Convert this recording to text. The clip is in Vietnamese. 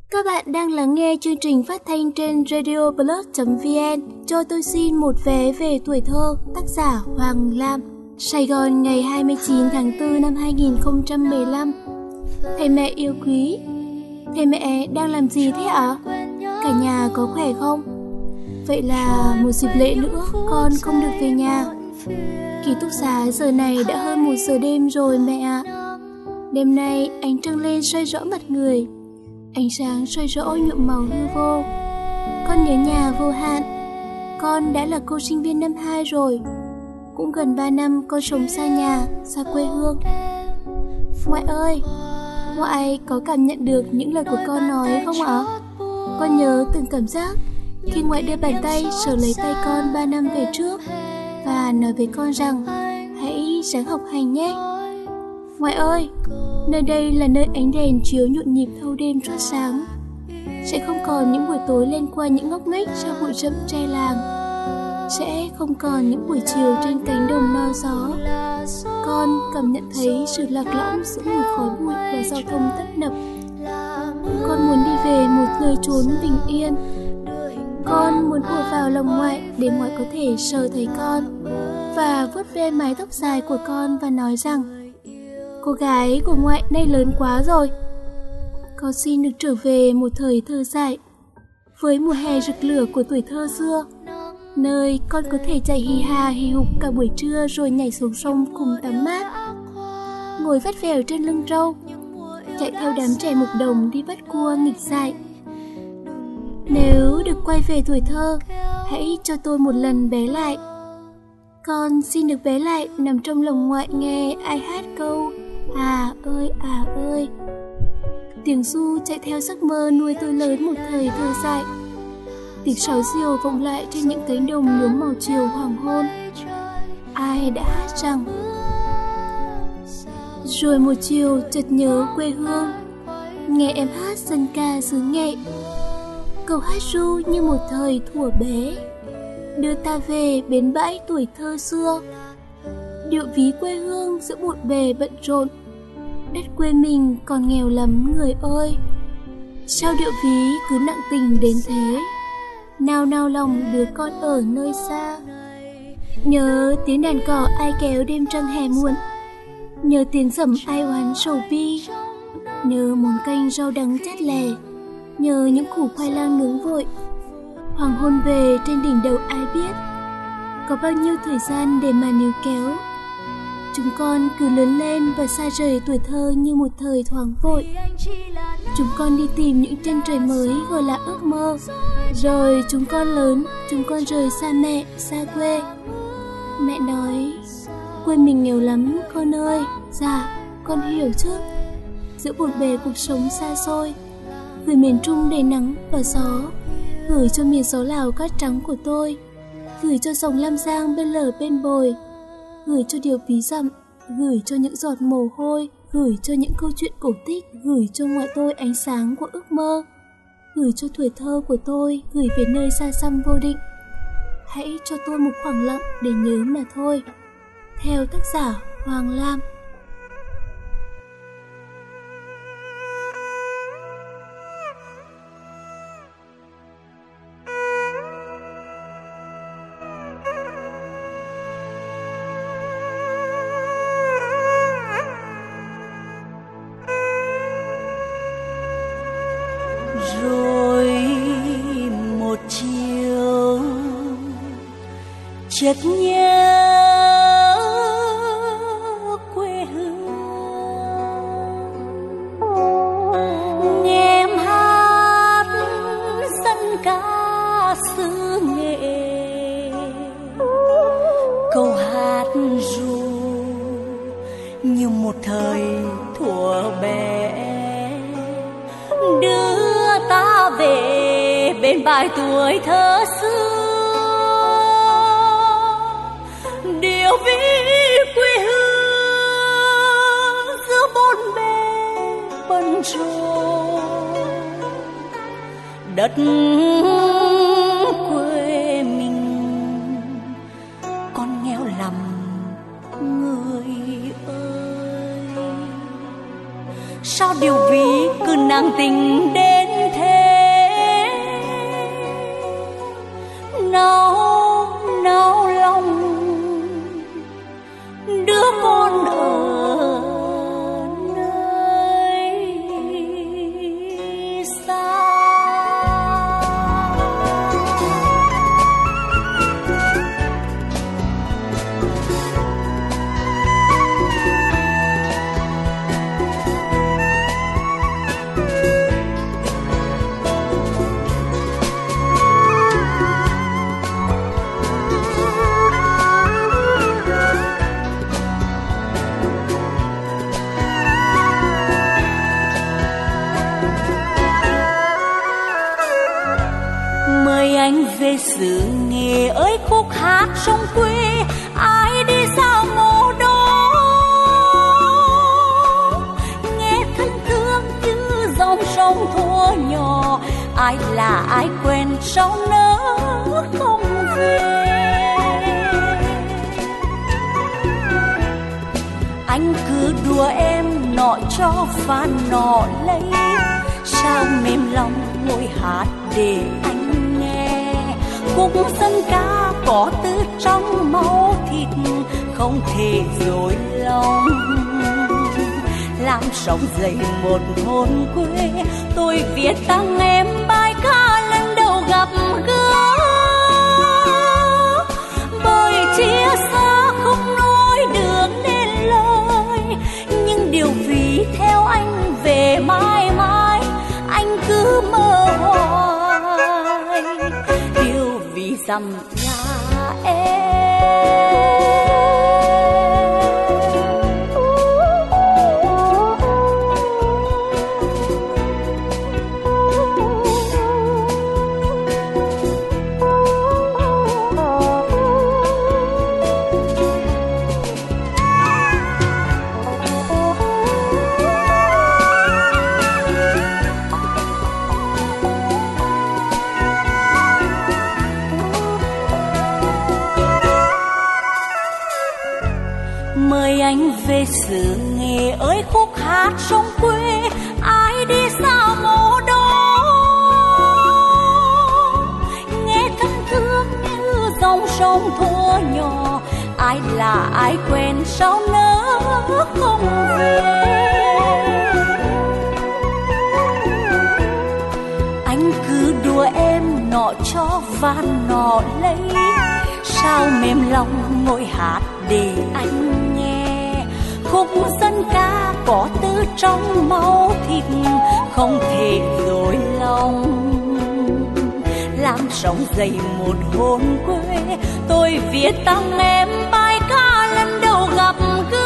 Các bạn đang lắng nghe chương trình phát thanh trên radioplus.vn. Cho tôi xin một vé về tuổi thơ, tác giả Hoàng Lam. Sài Gòn ngày 29 tháng 4 năm 2015. Thầy mẹ yêu quý, thầy mẹ đang làm gì thế ạ? Cả nhà có khỏe không? Vậy là một dịp lễ nữa con không được về nhà. Ký túc xá giờ này đã hơn 1 giờ đêm rồi mẹ ạ. Đêm nay ánh trăng lên soi rõ mặt người, ánh sáng soi rõ nhuộm màu hư vô. Con nhớ nhà vô hạn. Con đã là cô sinh viên năm 2 rồi. Cũng gần 3 năm con sống xa nhà, xa quê hương. Ngoại ơi, ngoại có cảm nhận được những lời của con nói không ạ? Con nhớ từng cảm giác khi ngoại đưa bàn tay sờ lấy tay con 3 năm về trước và nói với con rằng hãy ráng học hành nhé. Ngoại ơi, nơi đây là nơi ánh đèn chiếu nhộn nhịp thâu đêm suốt sáng. Sẽ không còn những buổi tối len qua những ngóc ngách sau bụi rậm tre làng. Sẽ không còn những buổi chiều trên cánh đồng no gió. Con cảm nhận thấy sự lạc lõng giữa mùi khói bụi và giao thông tấp nập. Con muốn đi về một nơi chốn bình yên. Con muốn ùa vào lòng ngoại để ngoại có thể sờ thấy con và vuốt ve mái tóc dài của con và nói rằng cô gái của ngoại nay lớn quá rồi. Con xin được trở về một thời thơ dại với mùa hè rực lửa của tuổi thơ xưa, nơi con có thể chạy hì hà hì hục cả buổi trưa rồi nhảy xuống sông cùng tắm mát, ngồi vắt vẻo trên lưng trâu, chạy theo đám trẻ mục đồng đi bắt cua nghịch dại. Nếu được quay về tuổi thơ, hãy cho tôi một lần bé lại. Con xin được bé lại nằm trong lòng ngoại nghe ai hát câu à ơi. Tiếng ru chạy theo giấc mơ nuôi tôi lớn một thời thơ dại. Tiếng sáo diều vọng lại trên những cánh đồng nhuốm màu chiều hoàng hôn. Ai đã hát rằng rồi một chiều chợt nhớ quê hương, nghe em hát dân ca xứ Nghệ. Câu hát ru như một thời thuở bé, đưa ta về bến bãi tuổi thơ xưa. Điệu ví quê hương giữa bộn bề bận rộn, đất quê mình còn nghèo lắm người ơi. Sao điệu ví cứ nặng tình đến thế, nào nào lòng đứa con ở nơi xa. Nhớ tiếng đàn cò ai kéo đêm trăng hè muộn, nhớ tiếng rầm ai oán sầu bi, nhớ món canh rau đắng chát lè, nhớ những củ khoai lang nướng vội. Hoàng hôn về trên đỉnh đầu ai biết, có bao nhiêu thời gian để mà níu kéo. Chúng con cứ lớn lên và xa rời tuổi thơ như một thời thoáng vội. Chúng con đi tìm những chân trời mới gọi là ước mơ. Rồi chúng con lớn, chúng con rời xa mẹ, xa quê. Mẹ nói, quê mình nghèo lắm con ơi. Dạ, con hiểu chứ. Giữa bộn bề cuộc sống xa xôi, gửi miền Trung đầy nắng và gió, gửi cho miền gió Lào cát trắng của tôi, gửi cho dòng Lam Giang bên lờ bên bồi, gửi cho điều ví dặm, gửi cho những giọt mồ hôi, gửi cho những câu chuyện cổ tích, gửi cho ngoại tôi ánh sáng của ước mơ, gửi cho tuổi thơ của tôi, gửi về nơi xa xăm vô định. Hãy cho tôi một khoảng lặng để nhớ mà thôi. Theo tác giả Hoàng Lam. chợt nhớ quê hương, nghe em hát dân ca xứ Nghệ, câu hát ru như một thời thuở bé, đưa ta về bên bãi tuổi thơ xưa. Điều ví quê hương giữa bốn bề bận rộn, đất quê mình con nghèo lắm người ơi. Sao điều ví cứ nặng tình đến thế, về xứ Nghệ ơi khúc hát sông quê, ai đi sao mồ đó nghe thân thương như dòng sông thuở nhỏ. Ai là ai quên sau nỡ không về. Anh cứ đùa em nọ cho và nọ lấy, sao mềm lòng ngồi hát để anh nghe. Khúc dân ca có từ trong máu thịt, không thể dối lòng. Làm sống dậy một hồn quê, tôi viết tặng em bài ca lần đầu gặp gỡ. Bởi chia xa không nói được nên lời, nhưng điều vì theo anh về mãi mãi, anh cứ mơ hoài. Điều vì rằng là em. Mời anh về xứ Nghệ ơi khúc hát sông quê, ai đi sao mồ đó nghe thân thương như dòng sông thuở nhỏ. Ai là ai quên sao nỡ không về. Anh cứ đùa em nọ cho và nọ lấy, sao mềm lòng ngồi hát để anh nghe. Khúc dân ca có từ trong máu thịt, không thể dối lòng. Làm sống dậy một hồn quê, tôi viết tặng em bài ca lần đầu gặp gỡ.